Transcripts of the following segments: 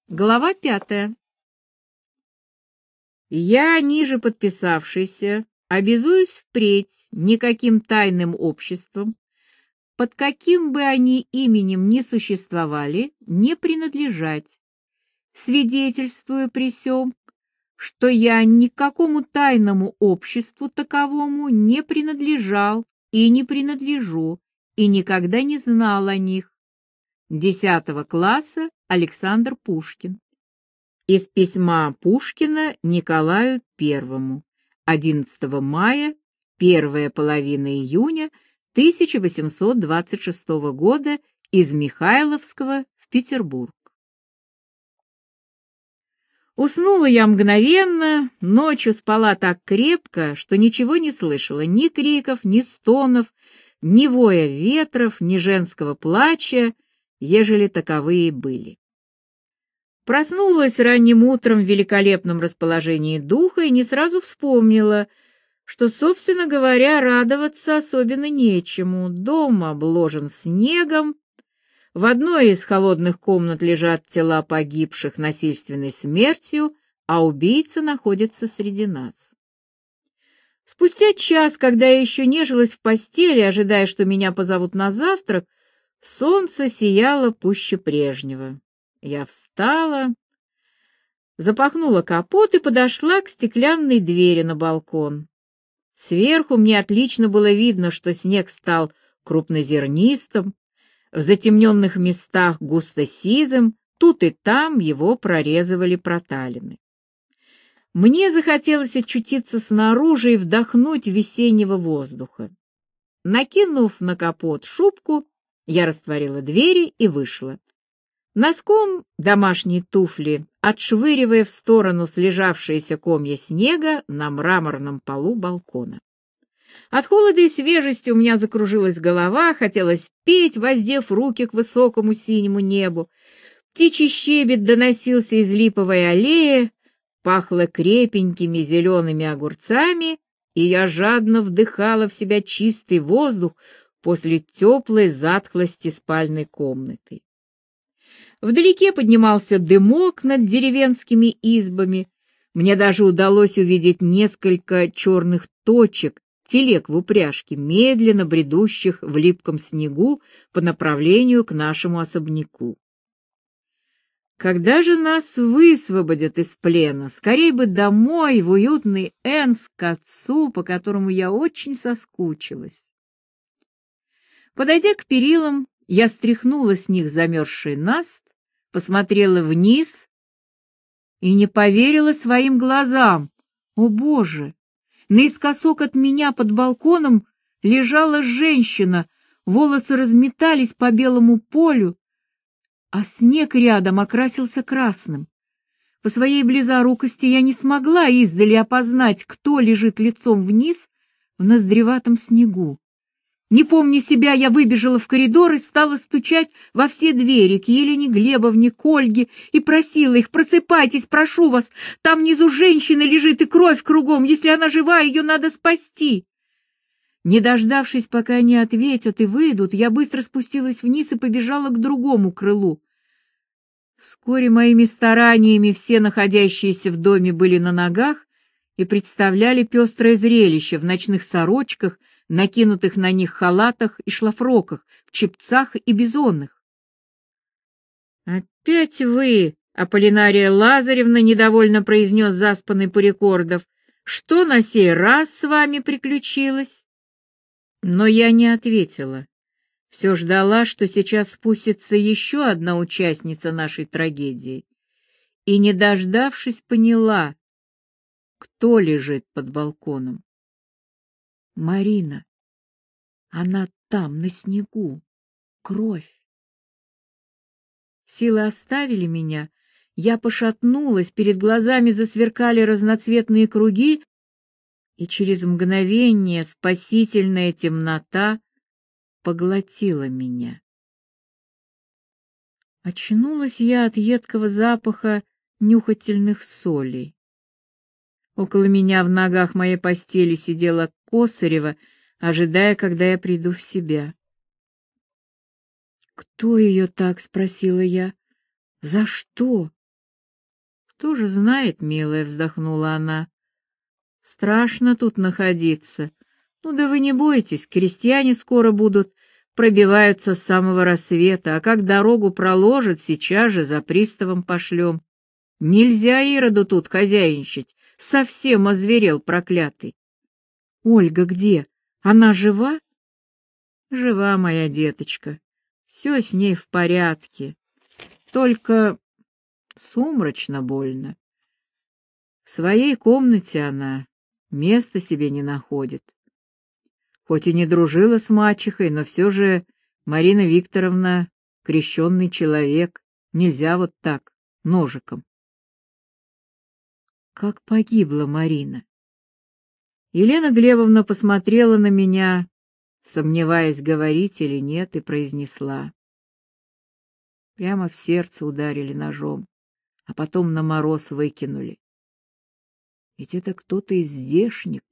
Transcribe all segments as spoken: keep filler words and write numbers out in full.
Глава пятая. Я, ниже подписавшийся, обязуюсь впредь никаким тайным обществом, под каким бы они именем ни существовали, не принадлежать, свидетельствую при сём, что я ни к какому тайному обществу таковому не принадлежал и не принадлежу, и никогда не знал о них. Десятого класса, Александр Пушкин. Из письма Пушкина Николаю Первому. одиннадцатого мая, первая половина июня тысяча восемьсот двадцать шестого года из Михайловского в Петербург. Уснула я мгновенно, ночью спала так крепко, что ничего не слышала, ни криков, ни стонов, ни воя ветров, ни женского плача, ежели таковые были. Проснулась ранним утром в великолепном расположении духа и не сразу вспомнила, что, собственно говоря, радоваться особенно нечему. Дом обложен снегом, в одной из холодных комнат лежат тела погибших насильственной смертью, а убийца находится среди нас. Спустя час, когда я еще нежилась в постели, ожидая, что меня позовут на завтрак, солнце сияло пуще прежнего. Я встала, запахнула капот и подошла к стеклянной двери на балкон. Сверху мне отлично было видно, что снег стал крупнозернистым, в затемненных местах густо-сизым, тут и там его прорезывали проталины. Мне захотелось очутиться снаружи и вдохнуть весеннего воздуха. Накинув на капот шубку, я растворила двери и вышла. Носком домашней туфли, отшвыривая в сторону слежавшиеся комья снега на мраморном полу балкона. От холода и свежести у меня закружилась голова, хотелось петь, воздев руки к высокому синему небу. Птичий щебет доносился из липовой аллеи, пахло крепенькими зелеными огурцами, и я жадно вдыхала в себя чистый воздух после теплой затхлости спальной комнаты. Вдалеке поднимался дымок над деревенскими избами. Мне даже удалось увидеть несколько черных точек, телег в упряжке, медленно бредущих в липком снегу по направлению к нашему особняку. Когда же нас высвободят из плена? Скорей бы домой, в уютный Энск, к отцу, по которому я очень соскучилась. Подойдя к перилам, я стряхнула с них замерзший наст, посмотрела вниз и не поверила своим глазам. О, Боже! Наискосок от меня под балконом лежала женщина, волосы разметались по белому полю, а снег рядом окрасился красным. По своей близорукости я не смогла издали опознать, кто лежит лицом вниз в ноздреватом снегу. Не помня себя, я выбежала в коридор и стала стучать во все двери к Елене Глебовне, к Ольге, и просила их: «Просыпайтесь, прошу вас, там внизу женщина лежит и кровь кругом, если она жива, ее надо спасти». Не дождавшись, пока они ответят и выйдут, я быстро спустилась вниз и побежала к другому крылу. Вскоре моими стараниями все находящиеся в доме были на ногах и представляли пестрое зрелище в ночных сорочках, накинутых на них халатах и шлафроках, в чепцах и бизонных. «Опять вы, Аполлинария Лазаревна», — недовольно произнес заспанный Порекордов, — «что на сей раз с вами приключилось?» Но я не ответила. Все ждала, что сейчас спустится еще одна участница нашей трагедии, и, не дождавшись, поняла, кто лежит под балконом. Марина. Она там, на снегу. Кровь. Силы оставили меня. Я пошатнулась, перед глазами засверкали разноцветные круги, и через мгновение спасительная темнота поглотила меня. Очнулась я от едкого запаха нюхательных солей. Около меня в ногах моей постели сидела Косарева, ожидая, когда я приду в себя. «Кто ее так?» — спросила я. «За что? «Кто же знает, милая», — вздохнула она. «Страшно тут находиться. Ну да вы не бойтесь, крестьяне скоро будут, пробиваются с самого рассвета, а как дорогу проложат, сейчас же за приставом пошлем. Нельзя Ироду тут хозяйничать, совсем озверел проклятый». «Ольга где? Она жива?» «Жива, моя деточка. Все с ней в порядке. Только сумрачно больно. В своей комнате она места себе не находит. Хоть и не дружила с мачехой, но все же Марина Викторовна крещенный человек. Нельзя вот так, ножиком». «Как погибла Марина?» Елена Глебовна посмотрела на меня, сомневаясь, говорить или нет, и произнесла. Прямо в сердце ударили ножом, а потом на мороз выкинули. Ведь это кто-то из здешних,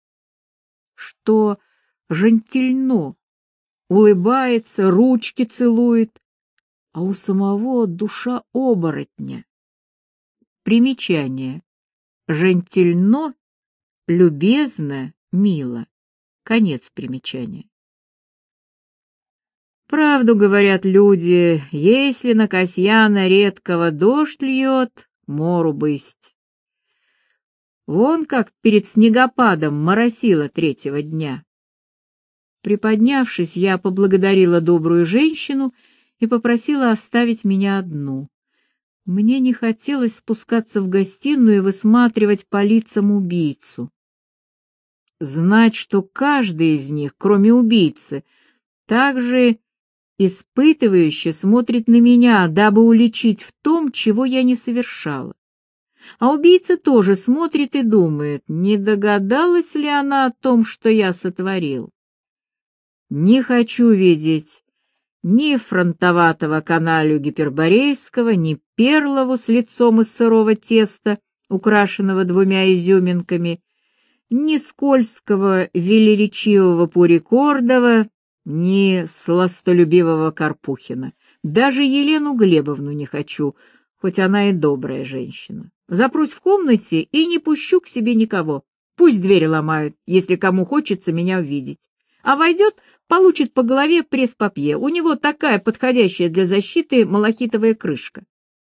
что жентильно, улыбается, ручки целует, а у самого душа оборотня. Примечание. Жентильно, любезно, мило. Конец примечания. Правду говорят люди, если на Касьяна редкого дождь льет, мору бысть. Вон как перед снегопадом моросило третьего дня. Приподнявшись, я поблагодарила добрую женщину и попросила оставить меня одну. Мне не хотелось спускаться в гостиную и высматривать по лицам убийцу. Знать, что каждый из них, кроме убийцы, также испытывающе смотрит на меня, дабы уличить в том, чего я не совершала. А убийца тоже смотрит и думает, не догадалась ли она о том, что я сотворил. Не хочу видеть ни фронтоватого каналью гиперборейского, ни Перлову с лицом из сырого теста, украшенного двумя изюминками, ни скользкого велеречивого Пурикордова, ни сластолюбивого Карпухина. Даже Елену Глебовну не хочу, хоть она и добрая женщина. Запрусь в комнате и не пущу к себе никого. Пусть двери ломают, если кому хочется меня увидеть. А войдет, получит по голове пресс-папье. У него такая подходящая для защиты малахитовая крышка.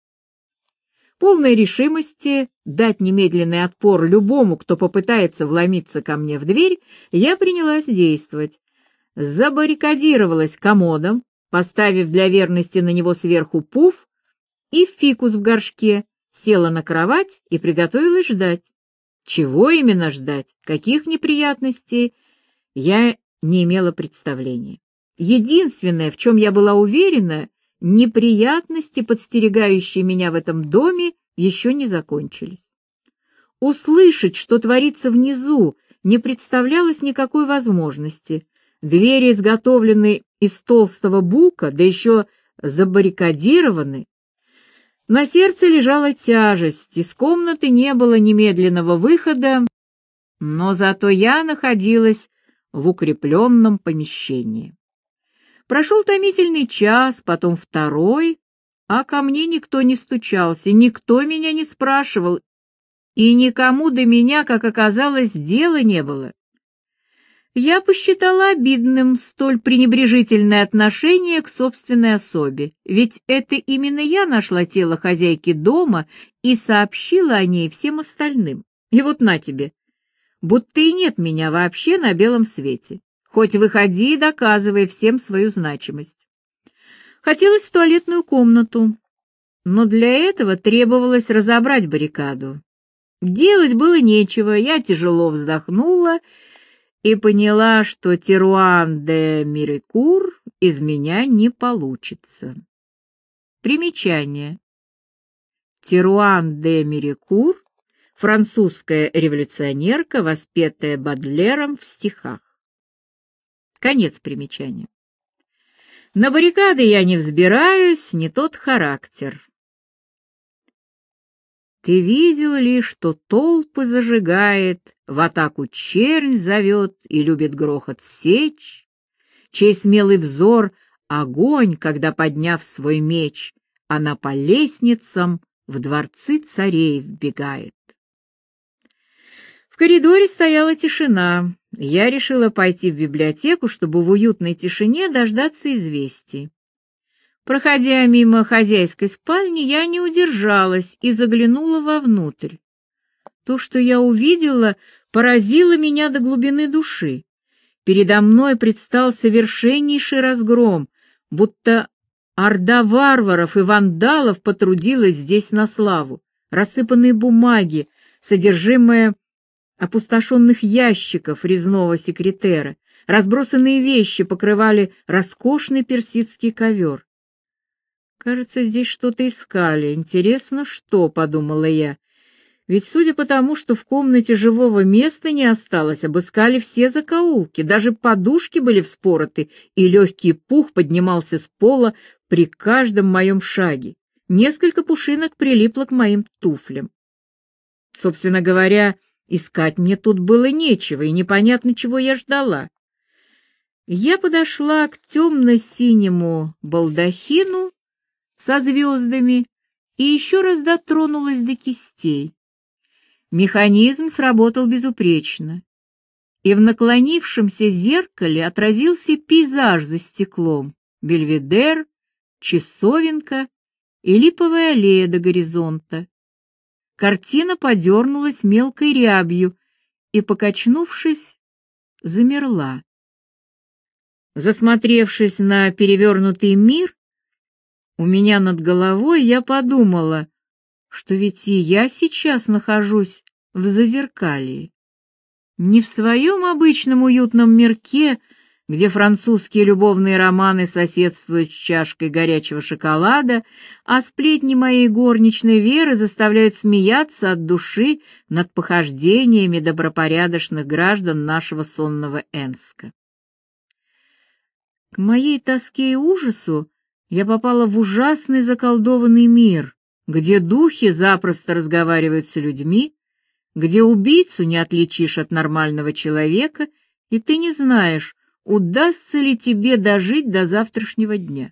Полной решимости дать немедленный отпор любому, кто попытается вломиться ко мне в дверь, я принялась действовать. Забаррикадировалась комодом, поставив для верности на него сверху пуф и фикус в горшке, села на кровать и приготовилась ждать. Чего именно ждать, каких неприятностей, я не имела представления. Единственное, в чем я была уверена, неприятности, подстерегающие меня в этом доме, еще не закончились. Услышать, что творится внизу, не представлялось никакой возможности. Двери изготовлены из толстого бука, да еще забаррикадированы. На сердце лежала тяжесть, из комнаты не было немедленного выхода, но зато я находилась в укрепленном помещении. Прошел томительный час, потом второй, а ко мне никто не стучался, никто меня не спрашивал, и никому до меня, как оказалось, дела не было. Я посчитала обидным столь пренебрежительное отношение к собственной особе, ведь это именно я нашла тело хозяйки дома и сообщила о ней всем остальным. И вот на тебе, будто и нет меня вообще на белом свете. Хоть выходи и доказывай всем свою значимость. Хотелось в туалетную комнату, но для этого требовалось разобрать баррикаду. Делать было нечего, я тяжело вздохнула и поняла, что Теруан де Мирикур из меня не получится. Примечание. Теруан де Мирикур — французская революционерка, воспетая Бодлером в стихах. Конец примечания. На баррикады я не взбираюсь, не тот характер. Ты видел ли, что толпы зажигает, в атаку чернь зовет и любит грохот сечь, чей смелый взор — огонь, когда, подняв свой меч, она по лестницам в дворцы царей вбегает. В коридоре стояла тишина. Я решила пойти в библиотеку, чтобы в уютной тишине дождаться известий. Проходя мимо хозяйской спальни, я не удержалась и заглянула вовнутрь. То, что я увидела, поразило меня до глубины души. Передо мной предстал совершеннейший разгром, будто орда варваров и вандалов потрудилась здесь на славу. Рассыпанные бумаги, содержимое опустошенных ящиков резного секретера, разбросанные вещи покрывали роскошный персидский ковер. «Кажется, здесь что-то искали. Интересно, что?» — подумала я. Ведь, судя по тому, что в комнате живого места не осталось, обыскали все закоулки, даже подушки были вспороты, и легкий пух поднимался с пола при каждом моем шаге. Несколько пушинок прилипло к моим туфлям. Собственно говоря, искать мне тут было нечего, и непонятно, чего я ждала. Я подошла к темно-синему балдахину со звездами и еще раз дотронулась до кистей. Механизм сработал безупречно, и в наклонившемся зеркале отразился пейзаж за стеклом: Бельведер, часовенка и липовая аллея до горизонта. Картина подернулась мелкой рябью и, покачнувшись, замерла. Засмотревшись на перевернутый мир у меня над головой, я подумала, что ведь и я сейчас нахожусь в зазеркалье. Не в своем обычном уютном мирке, где французские любовные романы соседствуют с чашкой горячего шоколада, а сплетни моей горничной Веры заставляют смеяться от души над похождениями добропорядочных граждан нашего сонного Энска. К моей тоске и ужасу я попала в ужасный заколдованный мир, где духи запросто разговаривают с людьми, где убийцу не отличишь от нормального человека, и ты не знаешь, удастся ли тебе дожить до завтрашнего дня.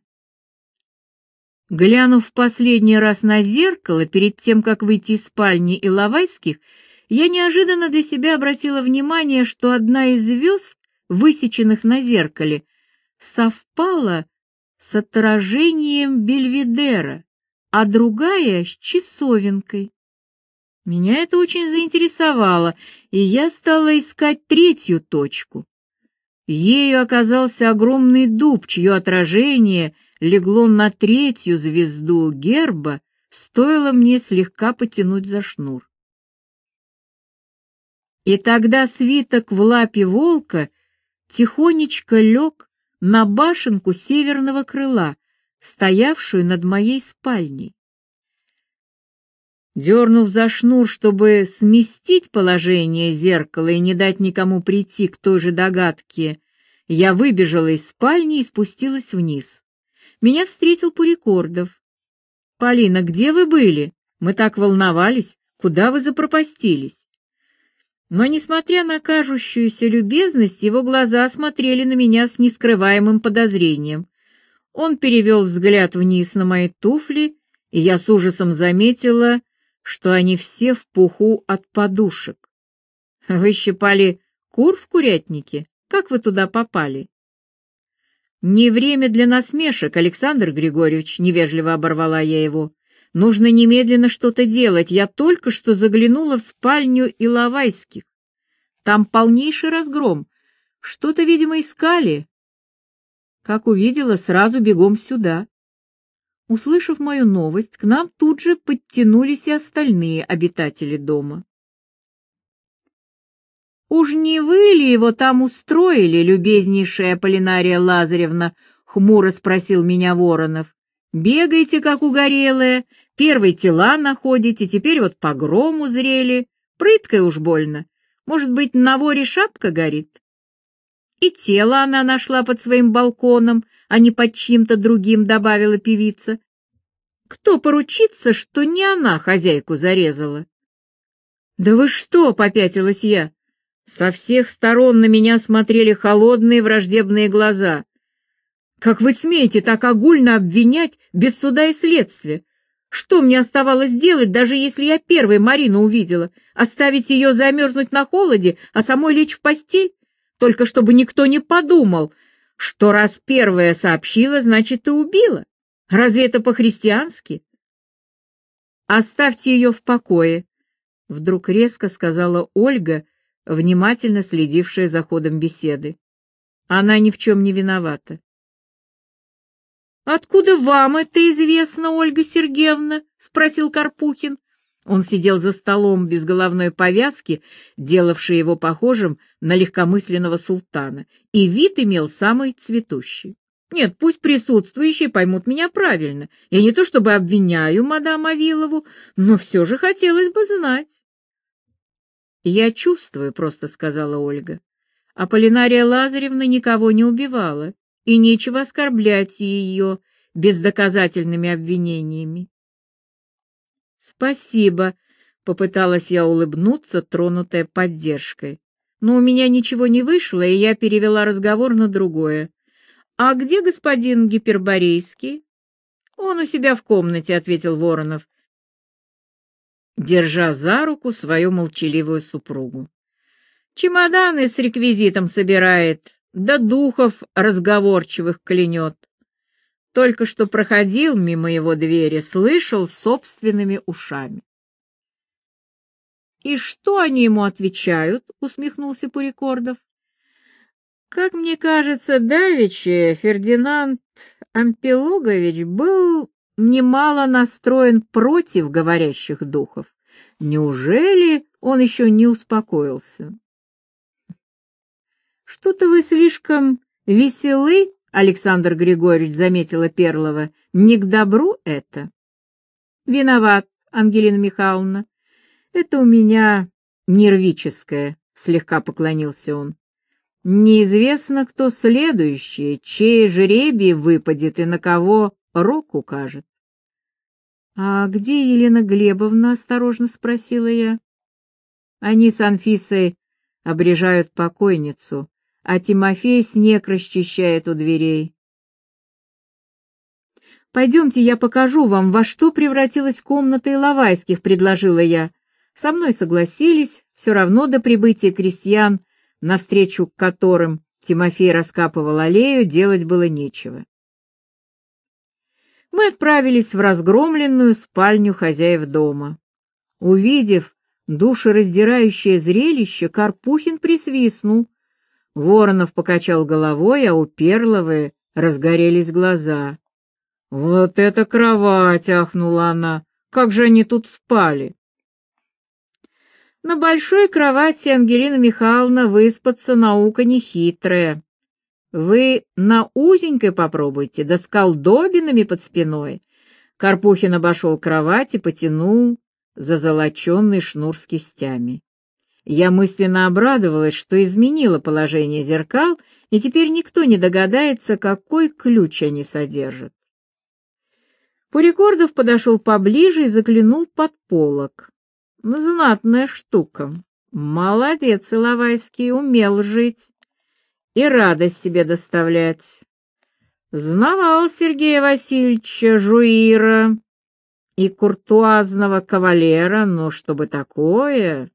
Глянув в последний раз на зеркало перед тем, как выйти из спальни Иловайских, я неожиданно для себя обратила внимание, что одна из звезд, высеченных на зеркале, совпала с отражением Бельведера, а другая — с часовенкой. Меня это очень заинтересовало, и я стала искать третью точку. Ею оказался огромный дуб, чье отражение легло на третью звезду герба, стоило мне слегка потянуть за шнур. И тогда свиток в лапе волка тихонечко лег на башенку северного крыла, стоявшую над моей спальней. Дернув за шнур, чтобы сместить положение зеркала и не дать никому прийти к той же догадке, я выбежала из спальни и спустилась вниз. Меня встретил Пурикордов. «Полина, где вы были? Мы так волновались. Куда вы запропастились?» Но, несмотря на кажущуюся любезность, его глаза смотрели на меня с нескрываемым подозрением. Он перевел взгляд вниз на мои туфли, и я с ужасом заметила, что они все в пуху от подушек. «Вы щипали кур в курятнике? Как вы туда попали?» «Не время для насмешек, Александр Григорьевич», — невежливо оборвала я его. «Нужно немедленно что-то делать. Я только что заглянула в спальню Иловайских. Там полнейший разгром. Что-то, видимо, искали. Как увидела, сразу бегом сюда». Услышав мою новость, к нам тут же подтянулись и остальные обитатели дома. «Уж не вы ли его там устроили, любезнейшая Аполлинария Лазаревна?» — хмуро спросил меня Воронов. «Бегаете, как угорелая, первые тела находите, теперь вот погром узрели. Прыткая уж больно. Может быть, на воре шапка горит?» «И тело она нашла под своим балконом, а не под чьим-то другим», — добавила певица. «Кто поручится, что не она хозяйку зарезала?» «Да вы что?» — попятилась я. Со всех сторон на меня смотрели холодные враждебные глаза. «Как вы смеете так огульно обвинять без суда и следствия? Что мне оставалось делать, даже если я первой Марину увидела? Оставить ее замерзнуть на холоде, а самой лечь в постель? Только чтобы никто не подумал, что раз первая сообщила, значит, ты убила. Разве это по-христиански? Оставьте ее в покое, — вдруг резко сказала Ольга, внимательно следившая за ходом беседы. Она ни в чем не виновата. «Откуда вам это известно, Ольга Сергеевна?» — спросил Карпухин. Он сидел за столом без головной повязки, делавшей его похожим на легкомысленного султана, и вид имел самый цветущий. Нет, пусть присутствующие поймут меня правильно. Я не то чтобы обвиняю мадам Авилову, но все же хотелось бы знать. «Я чувствую», — просто сказала Ольга. Аполлинария Лазаревна никого не убивала, и нечего оскорблять ее бездоказательными обвинениями. «Спасибо», — попыталась я улыбнуться, тронутая поддержкой. Но у меня ничего не вышло, и я перевела разговор на другое. «А где господин Гиперборейский?» «Он у себя в комнате», — ответил Воронов, держа за руку свою молчаливую супругу. «Чемоданы с реквизитом собирает, да духов разговорчивых клянет. Только что проходил мимо его двери, слышал собственными ушами». «И что они ему отвечают?» — усмехнулся Пурикордов. «Как мне кажется, давеча Фердинанд Ампелогович был немало настроен против говорящих духов. Неужели он еще не успокоился?» «Что-то вы слишком веселы, Александр Григорьевич», — заметила Перлова. «Не к добру это». «Виноват, Ангелина Михайловна. Это у меня нервическое», — слегка поклонился он. «Неизвестно, кто следующий, чей жребий выпадет и на кого рок укажет». «А где Елена Глебовна?» — осторожно спросила я. «Они с Анфисой обрежают покойницу, а Тимофей снег расчищает у дверей». «Пойдемте, я покажу вам, во что превратилась комната Иловайских», — предложила я. Со мной согласились, все равно до прибытия крестьян, навстречу которым Тимофей раскапывал аллею, делать было нечего. Мы отправились в разгромленную спальню хозяев дома. Увидев душераздирающее зрелище, Карпухин присвистнул. Воронов покачал головой, а у Перловой разгорелись глаза. «Вот это кровать!» — ахнула она. «Как же они тут спали!» «На большой кровати, Ангелина Михайловна, выспаться наука нехитрая. Вы на узенькой попробуйте, да с колдобинами под спиной». Карпухин обошел кровать и потянул за золоченый шнур с кистями. Я мысленно обрадовалась, что изменила положение зеркал, и теперь никто не догадается, какой ключ они содержат. Пурикордов подошел поближе и заглянул под полог. Знатная штука. Молодец, Иловайский, умел жить и радость себе доставлять. Знавал Сергея Васильевича жуира и куртуазного кавалера, но чтобы такое...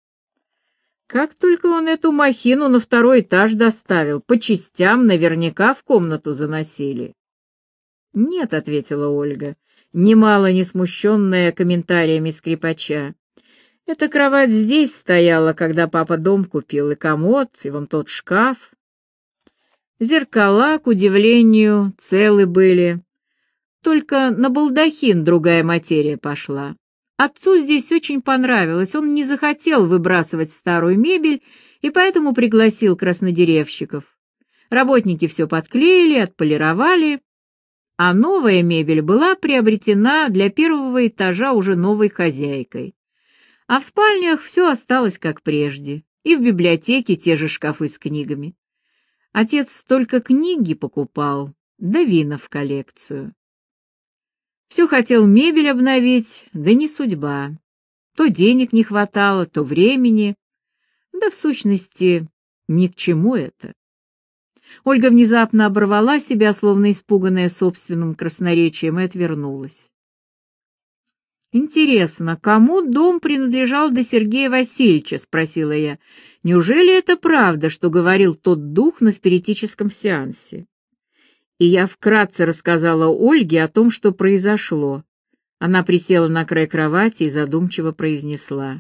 Как только он эту махину на второй этаж доставил, по частям наверняка в комнату заносили. «Нет», — ответила Ольга, немало не смущенная комментариями скрипача. «Эта кровать здесь стояла, когда папа дом купил, и комод, и вон тот шкаф. Зеркала, к удивлению, целы были. Только на балдахин другая материя пошла. Отцу здесь очень понравилось, он не захотел выбрасывать старую мебель и поэтому пригласил краснодеревщиков. Работники все подклеили, отполировали, а новая мебель была приобретена для первого этажа уже новой хозяйкой. А в спальнях все осталось как прежде, и в библиотеке те же шкафы с книгами. Отец только книги покупал, да вина в коллекцию. Все хотел мебель обновить, да не судьба. То денег не хватало, то времени. Да, в сущности, ни к чему это. Ольга внезапно оборвала себя, словно испуганная собственным красноречием, и отвернулась. «Интересно, кому дом принадлежал до Сергея Васильевича?» — спросила я. «Неужели это правда, что говорил тот дух на спиритическом сеансе?» И я вкратце рассказала Ольге о том, что произошло. Она присела на край кровати и задумчиво произнесла: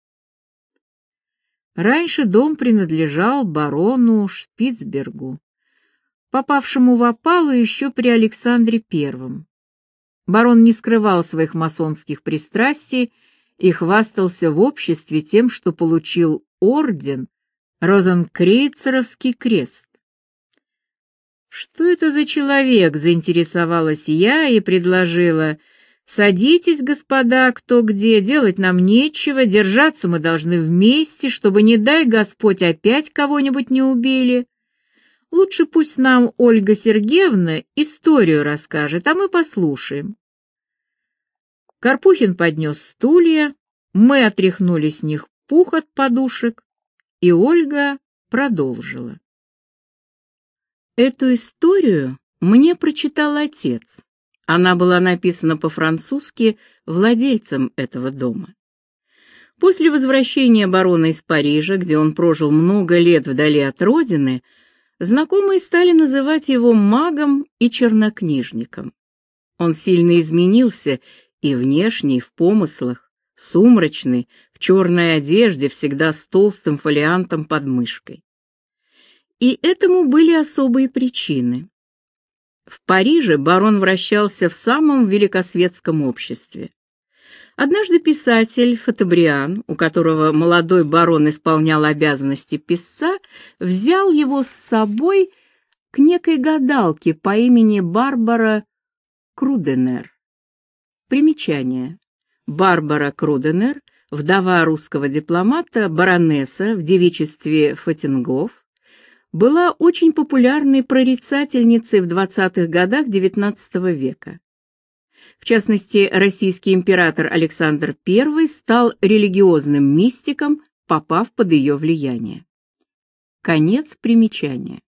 «Раньше дом принадлежал барону Шпицбергу, попавшему в опалу еще при Александре Первом. Барон не скрывал своих масонских пристрастий и хвастался в обществе тем, что получил орден Розенкрейцеровский крест. «Что это за человек?» — заинтересовалась я и предложила: «Садитесь, господа, кто где, делать нам нечего, держаться мы должны вместе, чтобы, не дай Господь, опять кого-нибудь не убили. Лучше пусть нам Ольга Сергеевна историю расскажет, а мы послушаем». Карпухин поднес стулья, мы отряхнули с них пух от подушек, и Ольга продолжила. Эту историю мне прочитал отец. Она была написана по-французски владельцем этого дома. После возвращения барона из Парижа, где он прожил много лет вдали от родины, знакомые стали называть его магом и чернокнижником. Он сильно изменился и внешне, и в помыслах, сумрачный, в черной одежде, всегда с толстым фолиантом под мышкой. И этому были особые причины. В Париже барон вращался в самом великосветском обществе. Однажды писатель Фатобриан, у которого молодой барон исполнял обязанности писца, взял его с собой к некой гадалке по имени Барбара Круденер. Примечание. Барбара Круденер, вдова русского дипломата, баронесса в девичестве Фотингоф, была очень популярной прорицательницей в двадцатых годах девятнадцатого века. В частности, российский император Александр Первый стал религиозным мистиком, попав под ее влияние. Конец примечания.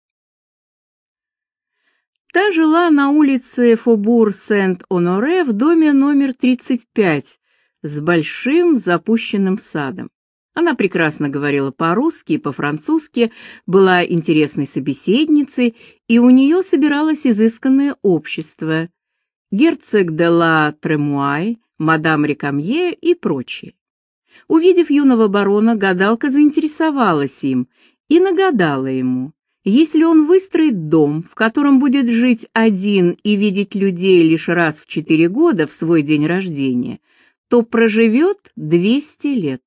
Та жила на улице Фобур-Сент-Оноре в доме номер тридцать пять с большим запущенным садом. Она прекрасно говорила по-русски и по-французски, была интересной собеседницей, и у нее собиралось изысканное общество: герцог де ла Тремуай, мадам Рекамье и прочие. Увидев юного барона, гадалка заинтересовалась им и нагадала ему: если он выстроит дом, в котором будет жить один и видеть людей лишь раз в четыре года в свой день рождения, то проживет двести лет.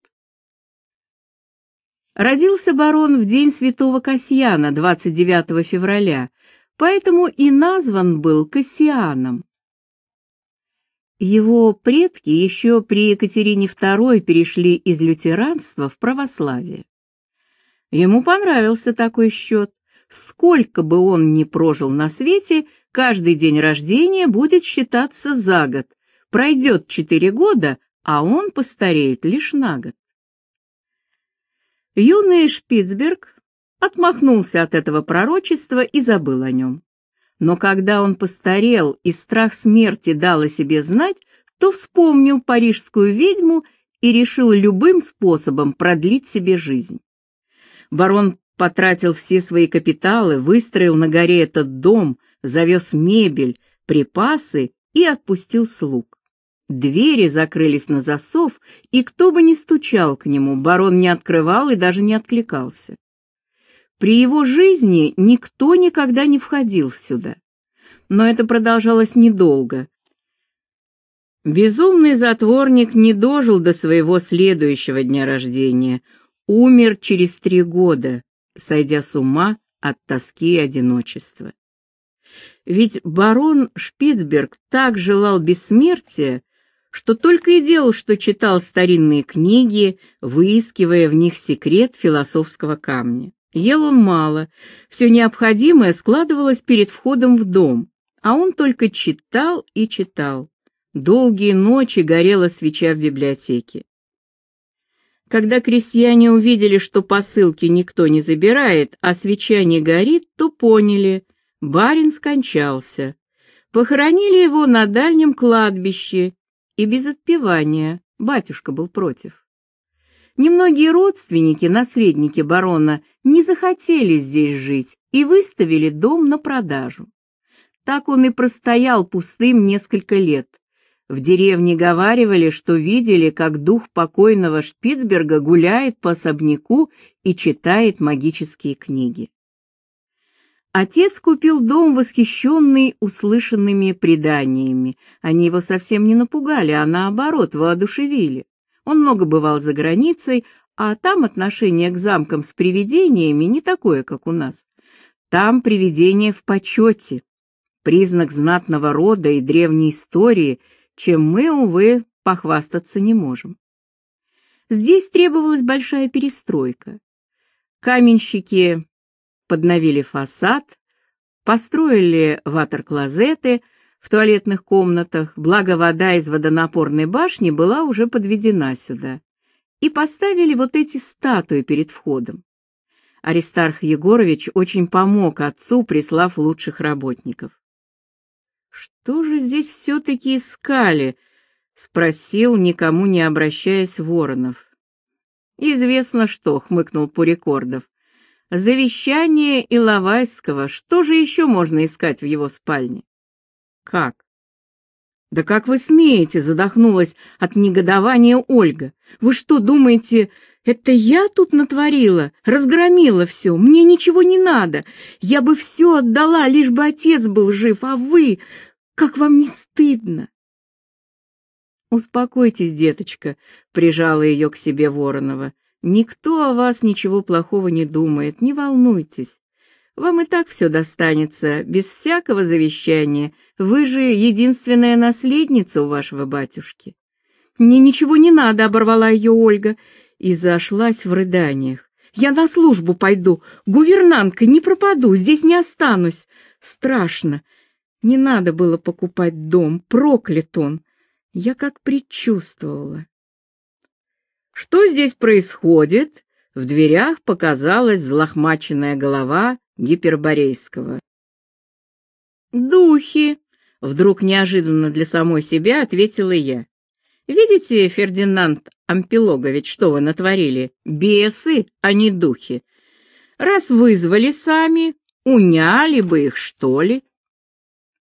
Родился барон в день святого Кассиана, двадцать девятого февраля, поэтому и назван был Кассианом. Его предки еще при Екатерине Второй перешли из лютеранства в православие. Ему понравился такой счет. Сколько бы он ни прожил на свете, каждый день рождения будет считаться за год. Пройдет четыре года, а он постареет лишь на год. Юный Шпицберг отмахнулся от этого пророчества и забыл о нем. Но когда он постарел и страх смерти дал о себе знать, то вспомнил парижскую ведьму и решил любым способом продлить себе жизнь. Барон потратил все свои капиталы, выстроил на горе этот дом, завез мебель, припасы и отпустил слуг. Двери закрылись на засов, и кто бы ни стучал к нему, барон не открывал и даже не откликался. При его жизни никто никогда не входил сюда. Но это продолжалось недолго. Безумный затворник не дожил до своего следующего дня рождения, умер через три года, сойдя с ума от тоски и одиночества. Ведь барон Шпицберг так желал бессмертия, что только и делал, что читал старинные книги, выискивая в них секрет философского камня. Ел он мало, все необходимое складывалось перед входом в дом, а он только читал и читал. Долгие ночи горела свеча в библиотеке. Когда крестьяне увидели, что посылки никто не забирает, а свеча не горит, то поняли — барин скончался. Похоронили его на дальнем кладбище, и без отпевания, батюшка был против. Немногие родственники, наследники барона, не захотели здесь жить и выставили дом на продажу. Так он и простоял пустым несколько лет. В деревне говаривали, что видели, как дух покойного Шпицберга гуляет по особняку и читает магические книги. Отец купил дом, восхищенный услышанными преданиями. Они его совсем не напугали, а наоборот воодушевили. Он много бывал за границей, а там отношение к замкам с привидениями не такое, как у нас. Там привидения в почете, признак знатного рода и древней истории, чем мы, увы, похвастаться не можем. Здесь требовалась большая перестройка. Каменщики подновили фасад, построили ватер-клозеты в туалетных комнатах, благо вода из водонапорной башни была уже подведена сюда, и поставили вот эти статуи перед входом. Аристарх Егорович очень помог отцу, прислав лучших работников. «Что же здесь все-таки искали?» — спросил, никому не обращаясь, Воронов. «Известно что», — хмыкнул Пурикордов. «Завещание Иловайского. Что же еще можно искать в его спальне?» «Как?» «Да как вы смеете?» — задохнулась от негодования Ольга. «Вы что, думаете, это я тут натворила, разгромила все? Мне ничего не надо. Я бы все отдала, лишь бы отец был жив, а вы... Как вам не стыдно?» «Успокойтесь, деточка», — прижала ее к себе Воронова. «Никто о вас ничего плохого не думает, не волнуйтесь. Вам и так все достанется, без всякого завещания. Вы же единственная наследница у вашего батюшки». «Мне ничего не надо», — оборвала ее Ольга и зашлась в рыданиях. «Я на службу пойду, гувернанткой не пропаду, здесь не останусь. Страшно. Не надо было покупать дом, проклят он. Я как предчувствовала». «Что здесь происходит?» В дверях показалась взлохмаченная голова Гиперборейского. «Духи!» — вдруг неожиданно для самой себя ответила я. «Видите, Фердинанд Ампилогович, что вы натворили? Бесы, а не духи. Раз вызвали сами, уняли бы их, что ли?»